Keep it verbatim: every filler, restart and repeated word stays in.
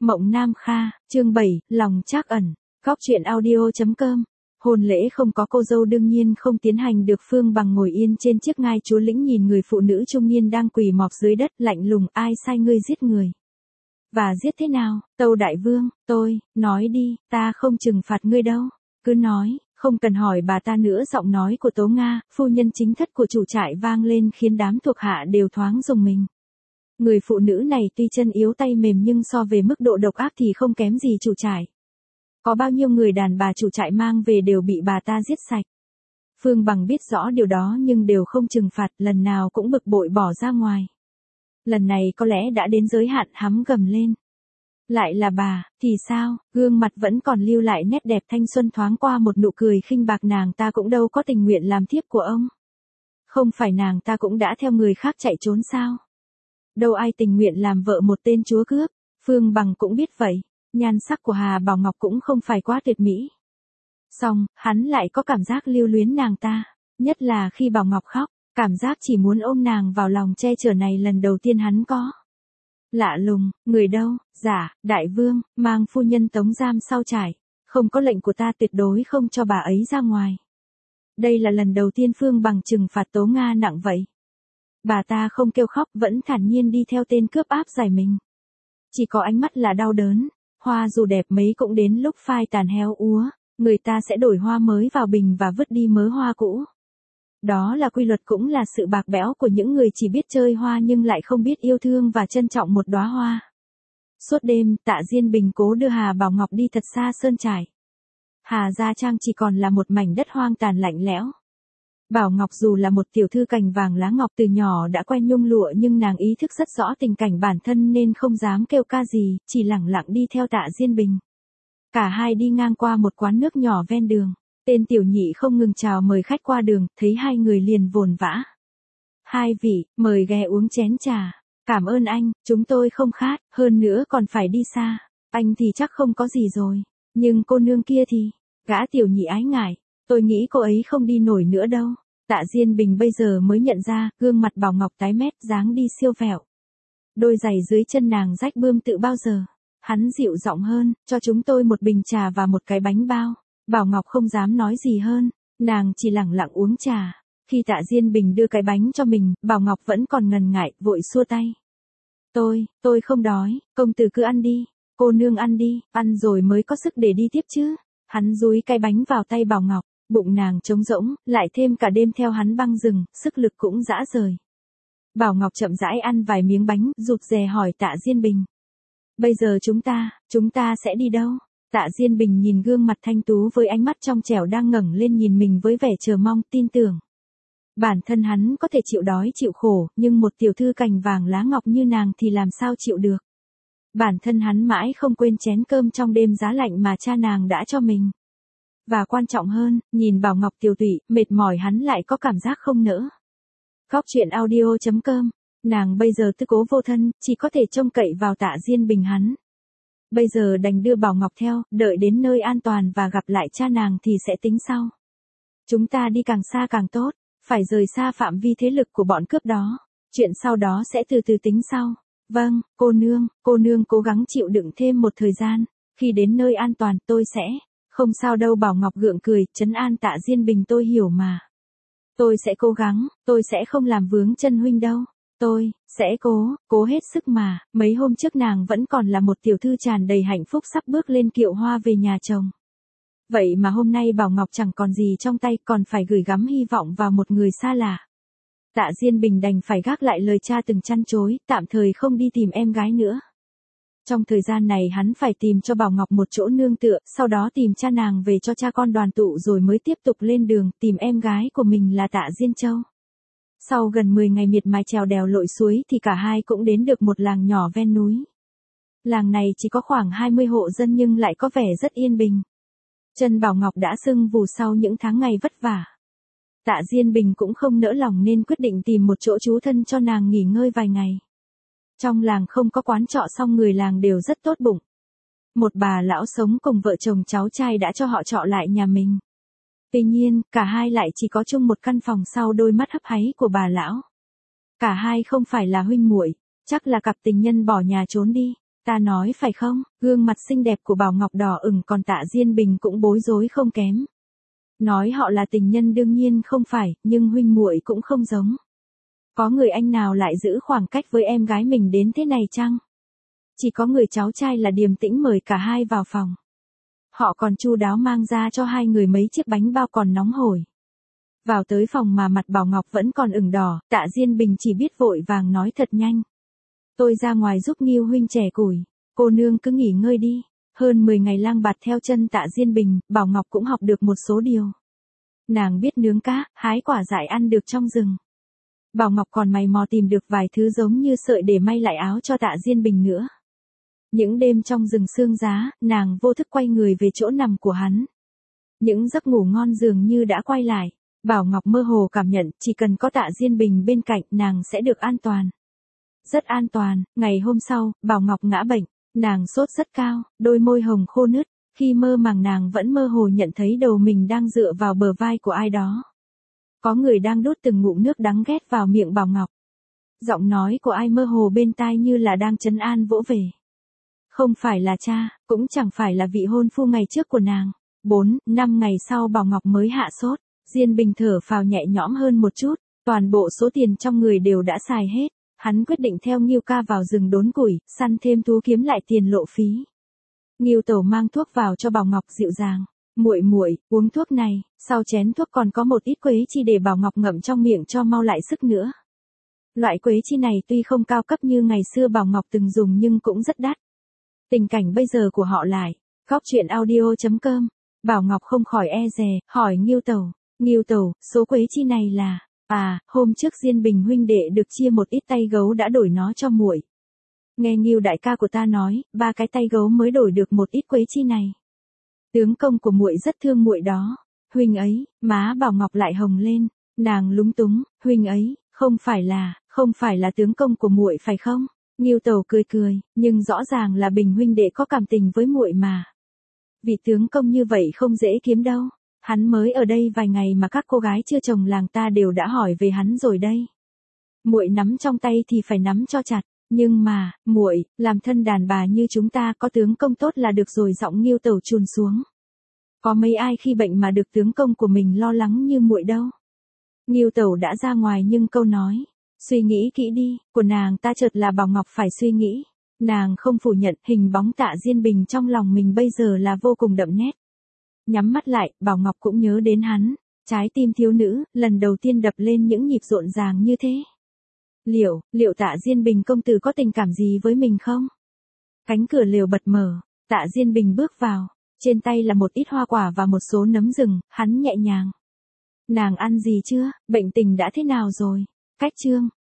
Mộng Nam Kha, chương bảy, lòng trắc ẩn. Góc truyện audio chấm com. Hôn lễ không có cô dâu đương nhiên không tiến hành được. Phương Bằng ngồi yên trên chiếc ngai chúa lĩnh nhìn người phụ nữ trung niên đang quỳ mọp dưới đất lạnh lùng. Ai sai ngươi giết người? Và giết thế nào? Tâu Đại Vương, tôi, nói đi, ta không trừng phạt ngươi đâu. Cứ nói, không cần hỏi bà ta nữa. Giọng nói của Tố Nga, phu nhân chính thất của chủ trại vang lên khiến đám thuộc hạ đều thoáng rùng mình. Người phụ nữ này tuy chân yếu tay mềm nhưng so về mức độ độc ác thì không kém gì chủ trại. Có bao nhiêu người đàn bà chủ trại mang về đều bị bà ta giết sạch. Phương Bằng biết rõ điều đó nhưng đều không trừng phạt, lần nào cũng bực bội bỏ ra ngoài. Lần này có lẽ đã đến giới hạn, hắm gầm lên. Lại là bà, thì sao? Gương mặt vẫn còn lưu lại nét đẹp thanh xuân, thoáng qua một nụ cười khinh bạc. Nàng ta cũng đâu có tình nguyện làm thiếp của ông. Không phải nàng ta cũng đã theo người khác chạy trốn sao? Đâu ai tình nguyện làm vợ một tên chúa cướp. Phương Bằng cũng biết vậy. Nhan sắc của Hà Bảo Ngọc cũng không phải quá tuyệt mỹ. Song, hắn lại có cảm giác lưu luyến nàng ta. Nhất là khi Bảo Ngọc khóc, cảm giác chỉ muốn ôm nàng vào lòng che chở này lần đầu tiên hắn có. Lạ lùng, người đâu? Dạ, Đại Vương, mang phu nhân tống giam sau trại. Không có lệnh của ta tuyệt đối không cho bà ấy ra ngoài. Đây là lần đầu tiên Phương Bằng trừng phạt Tố Nga nặng vậy. Bà ta không kêu khóc, vẫn thản nhiên đi theo tên cướp áp giải mình. Chỉ có ánh mắt là đau đớn. Hoa dù đẹp mấy cũng đến lúc phai tàn héo úa, người ta sẽ đổi hoa mới vào bình và vứt đi mớ hoa cũ. Đó là quy luật, cũng là sự bạc bẽo của những người chỉ biết chơi hoa nhưng lại không biết yêu thương và trân trọng một đóa hoa. Suốt đêm, Tạ Diên Bình cố đưa Hà Bảo Ngọc đi thật xa sơn trại. Hà Gia Trang chỉ còn là một mảnh đất hoang tàn lạnh lẽo. Bảo Ngọc dù là một tiểu thư cành vàng lá ngọc, từ nhỏ đã quen nhung lụa, nhưng nàng ý thức rất rõ tình cảnh bản thân nên không dám kêu ca gì, chỉ lẳng lặng đi theo Tạ Diên Bình. Cả hai đi ngang qua một quán nước nhỏ ven đường. Tên tiểu nhị không ngừng chào mời khách qua đường, thấy hai người liền vồn vã. Hai vị, mời ghé uống chén trà. Cảm ơn anh, chúng tôi không khát, hơn nữa còn phải đi xa. Anh thì chắc không có gì rồi. Nhưng cô nương kia thì, gã tiểu nhị ái ngại. Tôi nghĩ cô ấy không đi nổi nữa đâu. Tạ Diên Bình bây giờ mới nhận ra, gương mặt Bảo Ngọc tái mét, dáng đi siêu vẹo. Đôi giày dưới chân nàng rách bươm tự bao giờ. Hắn dịu giọng hơn, cho chúng tôi một bình trà và một cái bánh bao. Bảo Ngọc không dám nói gì hơn, nàng chỉ lẳng lặng uống trà. Khi Tạ Diên Bình đưa cái bánh cho mình, Bảo Ngọc vẫn còn ngần ngại, vội xua tay. Tôi, tôi không đói, công tử cứ ăn đi, cô nương ăn đi, ăn rồi mới có sức để đi tiếp chứ. Hắn dúi cái bánh vào tay Bảo Ngọc. Bụng nàng trống rỗng, lại thêm cả đêm theo hắn băng rừng, sức lực cũng rã rời. Bảo Ngọc chậm rãi ăn vài miếng bánh, rụt rè hỏi Tạ Diên Bình. Bây giờ chúng ta, chúng ta sẽ đi đâu? Tạ Diên Bình nhìn gương mặt thanh tú với ánh mắt trong trẻo đang ngẩng lên nhìn mình với vẻ chờ mong, tin tưởng. Bản thân hắn có thể chịu đói chịu khổ, nhưng một tiểu thư cành vàng lá ngọc như nàng thì làm sao chịu được. Bản thân hắn mãi không quên chén cơm trong đêm giá lạnh mà cha nàng đã cho mình. Và quan trọng hơn, nhìn Bảo Ngọc tiều tụy, mệt mỏi, hắn lại có cảm giác không nỡ. Góc truyện audio chấm com. Nàng bây giờ tư cố vô thân, chỉ có thể trông cậy vào Tạ Diên Bình hắn. Bây giờ đành đưa Bảo Ngọc theo, đợi đến nơi an toàn và gặp lại cha nàng thì sẽ tính sau. Chúng ta đi càng xa càng tốt, phải rời xa phạm vi thế lực của bọn cướp đó. Chuyện sau đó sẽ từ từ tính sau. Vâng, cô nương, cô nương cố gắng chịu đựng thêm một thời gian. Khi đến nơi an toàn tôi sẽ... Không sao đâu. Bảo Ngọc gượng cười, trấn an Tạ Diên Bình. Tôi hiểu mà. Tôi sẽ cố gắng, tôi sẽ không làm vướng chân huynh đâu. Tôi, sẽ cố, cố hết sức mà. Mấy hôm trước nàng vẫn còn là một tiểu thư tràn đầy hạnh phúc sắp bước lên kiệu hoa về nhà chồng. Vậy mà hôm nay Bảo Ngọc chẳng còn gì trong tay, còn phải gửi gắm hy vọng vào một người xa lạ. Tạ Diên Bình đành phải gác lại lời cha từng chăn chối, tạm thời không đi tìm em gái nữa. Trong thời gian này hắn phải tìm cho Bảo Ngọc một chỗ nương tựa, sau đó tìm cha nàng về cho cha con đoàn tụ rồi mới tiếp tục lên đường tìm em gái của mình là Tạ Diên Châu. Sau gần mười ngày miệt mài trèo đèo lội suối thì cả hai cũng đến được một làng nhỏ ven núi. Làng này chỉ có khoảng hai mươi hộ dân nhưng lại có vẻ rất yên bình. Chân Bảo Ngọc đã sưng vù sau những tháng ngày vất vả. Tạ Diên Bình cũng không nỡ lòng nên quyết định tìm một chỗ trú thân cho nàng nghỉ ngơi vài ngày. Trong làng không có quán trọ, song người làng đều rất tốt bụng. Một bà lão sống cùng vợ chồng cháu trai đã cho họ trọ lại nhà mình. Tuy nhiên, cả hai lại chỉ có chung một căn phòng sau đôi mắt hấp háy của bà lão. Cả hai không phải là huynh muội, chắc là cặp tình nhân bỏ nhà trốn đi. Ta nói phải không? Gương mặt xinh đẹp của Bảo Ngọc đỏ ửng, còn Tạ Diên Bình cũng bối rối không kém. Nói họ là tình nhân đương nhiên không phải, nhưng huynh muội cũng không giống. Có người anh nào lại giữ khoảng cách với em gái mình đến thế này chăng? Chỉ có người cháu trai là điềm tĩnh mời cả hai vào phòng. Họ còn chu đáo mang ra cho hai người mấy chiếc bánh bao còn nóng hổi. Vào tới phòng mà mặt Bảo Ngọc vẫn còn ửng đỏ, Tạ Diên Bình chỉ biết vội vàng nói thật nhanh. Tôi ra ngoài giúp Nghiêu huynh chẻ củi, cô nương cứ nghỉ ngơi đi. Hơn mười ngày lang bạt theo chân Tạ Diên Bình, Bảo Ngọc cũng học được một số điều. Nàng biết nướng cá, hái quả dại ăn được trong rừng. Bảo Ngọc còn mày mò tìm được vài thứ giống như sợi để may lại áo cho Tạ Diên Bình nữa. Những đêm trong rừng sương giá, nàng vô thức quay người về chỗ nằm của hắn. Những giấc ngủ ngon dường như đã quay lại. Bảo Ngọc mơ hồ cảm nhận, chỉ cần có Tạ Diên Bình bên cạnh, nàng sẽ được an toàn. Rất an toàn. Ngày hôm sau, Bảo Ngọc ngã bệnh. Nàng sốt rất cao, đôi môi hồng khô nứt. Khi mơ màng nàng vẫn mơ hồ nhận thấy đầu mình đang dựa vào bờ vai của ai đó. Có người đang đút từng ngụm nước đắng ghét vào miệng Bảo Ngọc. Giọng nói của ai mơ hồ bên tai như là đang trấn an vỗ về. Không phải là cha, cũng chẳng phải là vị hôn phu ngày trước của nàng. Bốn, năm ngày sau Bảo Ngọc mới hạ sốt. Diên Bình thở phào nhẹ nhõm hơn một chút. Toàn bộ số tiền trong người đều đã xài hết. Hắn quyết định theo Nghiêu ca vào rừng đốn củi, săn thêm thú kiếm lại tiền lộ phí. Nghiêu Tẩu mang thuốc vào cho Bảo Ngọc dịu dàng. Muội muội, uống thuốc này, sau chén thuốc còn có một ít quế chi để Bảo Ngọc ngậm trong miệng cho mau lại sức nữa. Loại quế chi này tuy không cao cấp như ngày xưa Bảo Ngọc từng dùng nhưng cũng rất đắt. Tình cảnh bây giờ của họ lại. Góc truyện audio chấm com. Bảo Ngọc không khỏi e dè, hỏi Nghiêu Tẩu. Nghiêu Tẩu, số quế chi này là... À, hôm trước Diên Bình huynh đệ được chia một ít tay gấu đã đổi nó cho muội. Nghe Nghiêu đại ca của ta nói, ba cái tay gấu mới đổi được một ít quế chi này. Tướng công của muội rất thương muội đó. Huynh ấy, má Bảo Ngọc lại hồng lên, nàng lúng túng, huynh ấy, không phải là, không phải là tướng công của muội phải không? Nghiêu Tẩu cười cười, nhưng rõ ràng là Bình huynh đệ có cảm tình với muội mà. Vị tướng công như vậy không dễ kiếm đâu. Hắn mới ở đây vài ngày mà các cô gái chưa chồng làng ta đều đã hỏi về hắn rồi đây. Muội nắm trong tay thì phải nắm cho chặt, nhưng mà, muội, làm thân đàn bà như chúng ta có tướng công tốt là được rồi. Giọng Nghiêu Tẩu chùn xuống. Có mấy ai khi bệnh mà được tướng công của mình lo lắng như muội đâu. Nghiêu Tẩu đã ra ngoài nhưng câu nói, suy nghĩ kỹ đi, của nàng ta chợt là Bảo Ngọc phải suy nghĩ. Nàng không phủ nhận hình bóng Tạ Diên Bình trong lòng mình bây giờ là vô cùng đậm nét. Nhắm mắt lại, Bảo Ngọc cũng nhớ đến hắn. Trái tim thiếu nữ, lần đầu tiên đập lên những nhịp rộn ràng như thế. Liệu, liệu Tạ Diên Bình công tử có tình cảm gì với mình không? Cánh cửa lều bật mở, Tạ Diên Bình bước vào. Trên tay là một ít hoa quả và một số nấm rừng, hắn nhẹ nhàng. Nàng ăn gì chưa, bệnh tình đã thế nào rồi? Cách chương.